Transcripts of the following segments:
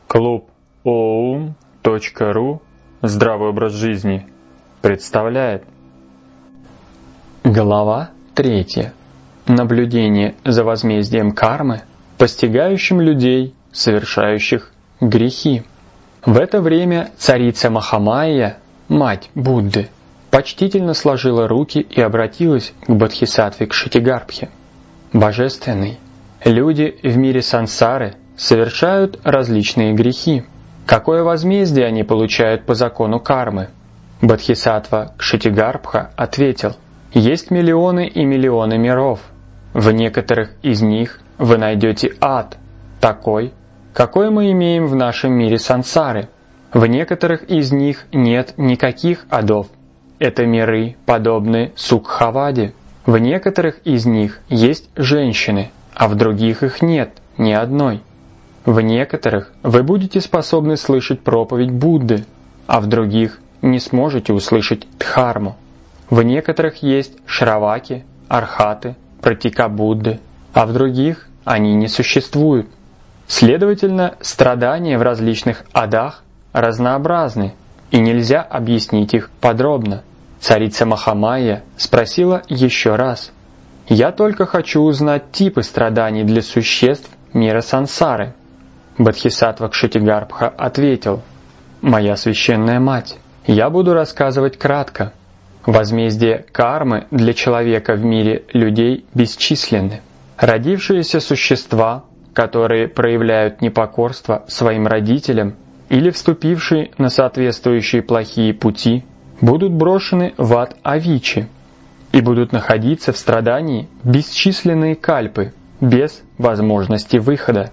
Клуб oum.ru «Здравый образ жизни» представляет. Глава 3. Наблюдение за возмездием кармы, постигающим людей, совершающих грехи. В это время царица Махамайя, мать Будды, почтительно сложила руки и обратилась к Бодхисаттве Кшитигарбхе. Божественный, люди в мире сансары совершают различные грехи. Какое возмездие они получают по закону кармы? Бодхисаттва Кшитигарбха ответил: есть миллионы и миллионы миров. В некоторых из них вы найдете ад, такой, какой мы имеем в нашем мире сансары. В некоторых из них нет никаких адов. Это миры, подобные Сукхаваде. В некоторых из них есть женщины, а в других их нет ни одной. В некоторых вы будете способны слышать проповедь Будды, а в других не сможете услышать дхарму. В некоторых есть шраваки, архаты, пратика Будды, а в других они не существуют. Следовательно, страдания в различных адах разнообразны, и нельзя объяснить их подробно. Царица Махамайя спросила еще раз: «Я только хочу узнать типы страданий для существ мира сансары». Бодхисаттва Кшитигарбха ответил: «Моя священная мать, я буду рассказывать кратко. Возмездие кармы для человека в мире людей бесчисленны. Родившиеся существа, которые проявляют непокорство своим родителям или вступившие на соответствующие плохие пути, будут брошены в ад Авичи и будут находиться в страдании бесчисленные кальпы без возможности выхода.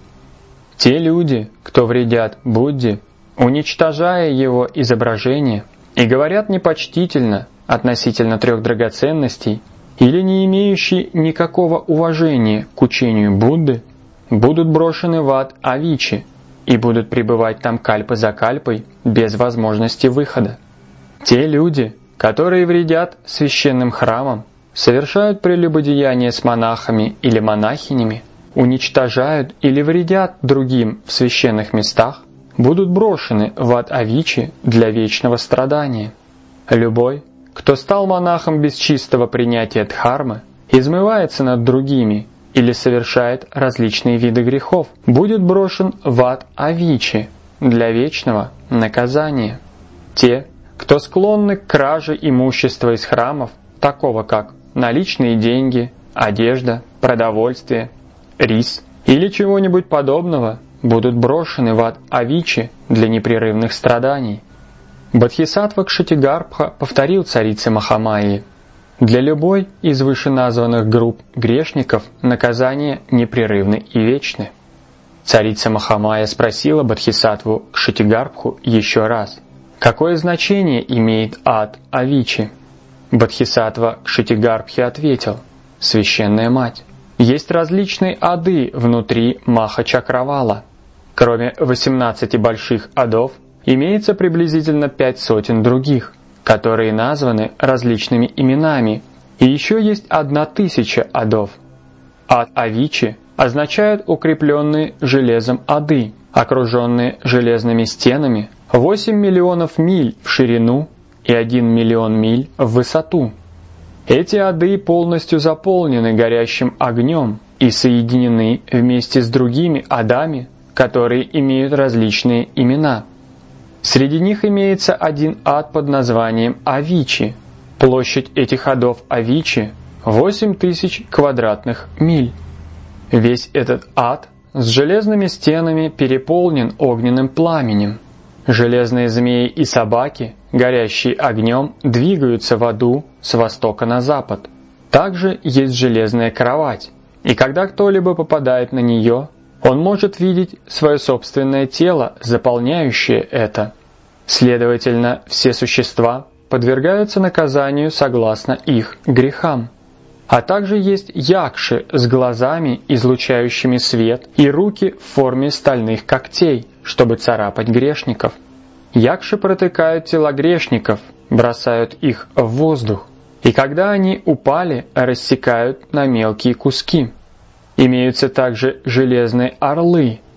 Те люди, кто вредят Будде, уничтожая его изображение, и говорят непочтительно относительно 3 драгоценностей или не имеющие никакого уважения к учению Будды, будут брошены в ад Авичи и будут пребывать там кальпа за кальпой без возможности выхода. Те люди, которые вредят священным храмам, совершают прелюбодеяние с монахами или монахинями, уничтожают или вредят другим в священных местах, будут брошены в ад Авичи для вечного страдания. Любой, кто стал монахом без чистого принятия дхармы, измывается над другими или совершает различные виды грехов, будет брошен в ад Авичи для вечного наказания. Те, кто склонны к краже имущества из храмов, такого как наличные деньги, одежда, продовольствие, рис или чего-нибудь подобного, будут брошены в ад Авичи для непрерывных страданий. Бодхисаттва Кшитигарбха повторил царице Махамайи: для любой из вышеназванных групп грешников наказания непрерывны и вечны. Царица Махамайя спросила Бодхисаттву Кшитигарбху еще раз: какое значение имеет ад Авичи? Бодхисаттва Кшитигарбхи ответил: священная мать, есть различные ады внутри Маха-чакравала. Кроме 18 больших адов, имеется приблизительно 500 других, которые названы различными именами, и еще есть 1000 адов. Ад Авичи означают укрепленные железом ады, окруженные железными стенами, 8 миллионов миль в ширину и 1 миллион миль в высоту. Эти ады полностью заполнены горящим огнем и соединены вместе с другими адами, которые имеют различные имена. Среди них имеется один ад под названием Авичи. Площадь этих адов Авичи 8000 квадратных миль. Весь этот ад с железными стенами переполнен огненным пламенем. Железные змеи и собаки, горящие огнем, двигаются в аду с востока на запад. Также есть железная кровать, и когда кто-либо попадает на нее, он может видеть свое собственное тело, заполняющее это. Следовательно, все существа подвергаются наказанию согласно их грехам. А также есть якши с глазами, излучающими свет, и руки в форме стальных когтей, чтобы царапать грешников. Якши протыкают тела грешников, бросают их в воздух, и когда они упали, рассекают на мелкие куски. Имеются также железные орлы,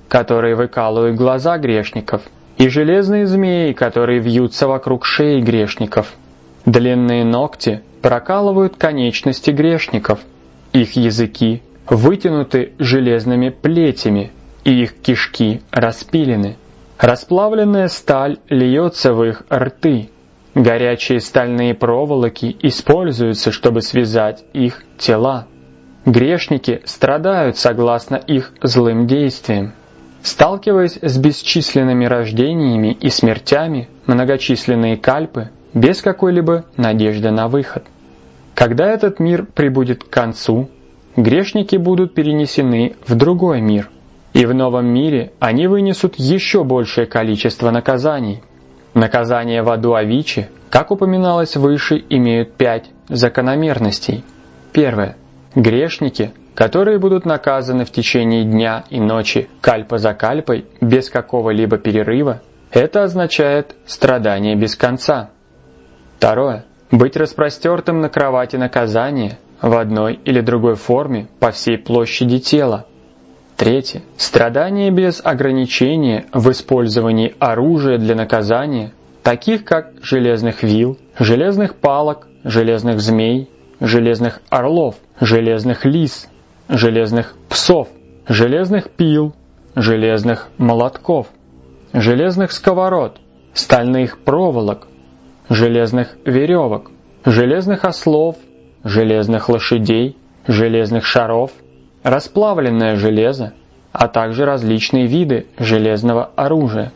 которые выкалывают глаза грешников, и железные змеи, которые вьются вокруг шеи грешников. Длинные ногти прокалывают конечности грешников, их языки вытянуты железными плетями, и их кишки распилены. Расплавленная сталь льется в их рты. Горячие стальные проволоки используются, чтобы связать их тела. Грешники страдают согласно их злым действиям. Сталкиваясь с бесчисленными рождениями и смертями, многочисленные кальпы без какой-либо надежды на выход. Когда этот мир прибудет к концу, грешники будут перенесены в другой мир, и в новом мире они вынесут еще большее количество наказаний. Наказания в аду Авичи, как упоминалось выше, имеют 5 закономерностей. Первое. Грешники, которые будут наказаны в течение дня и ночи кальпа за кальпой без какого-либо перерыва, это означает страдание без конца. Второе. Быть распростертым на кровати наказания в одной или другой форме по всей площади тела. Третье. Страдания без ограничения в использовании оружия для наказания, таких как железных вил, железных палок, железных змей, железных орлов, железных лис, железных псов, железных пил, железных молотков, железных сковород, стальных проволок, железных веревок, железных ослов, железных лошадей, железных шаров, расплавленное железо, а также различные виды железного оружия.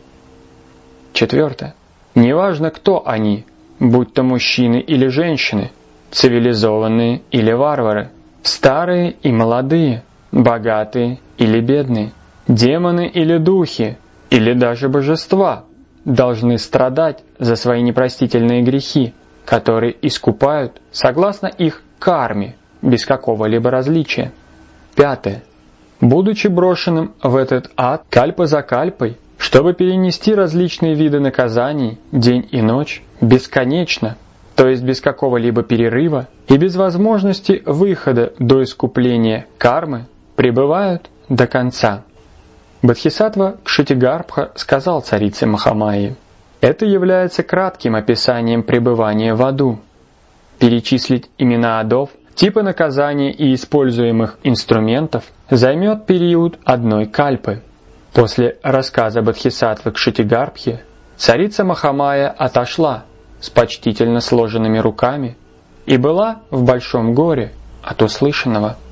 Четвертое. Неважно, кто они, будь то мужчины или женщины, цивилизованные или варвары, старые и молодые, богатые или бедные, демоны или духи, или даже божества, должны страдать за свои непростительные грехи, которые искупают согласно их карме, без какого-либо различия. Пятое. Будучи брошенным в этот ад кальпа за кальпой, чтобы перенести различные виды наказаний день и ночь бесконечно, то есть без какого-либо перерыва и без возможности выхода до искупления кармы, пребывают до конца. Бодхисаттва Кшитигарбха сказал царице Махамайе: «Это является кратким описанием пребывания в аду. Перечислить имена адов, типы наказания и используемых инструментов займет период одной кальпы». После рассказа Бодхисаттвы Кшитигарбхи царица Махамайя отошла с почтительно сложенными руками и была в большом горе от услышанного.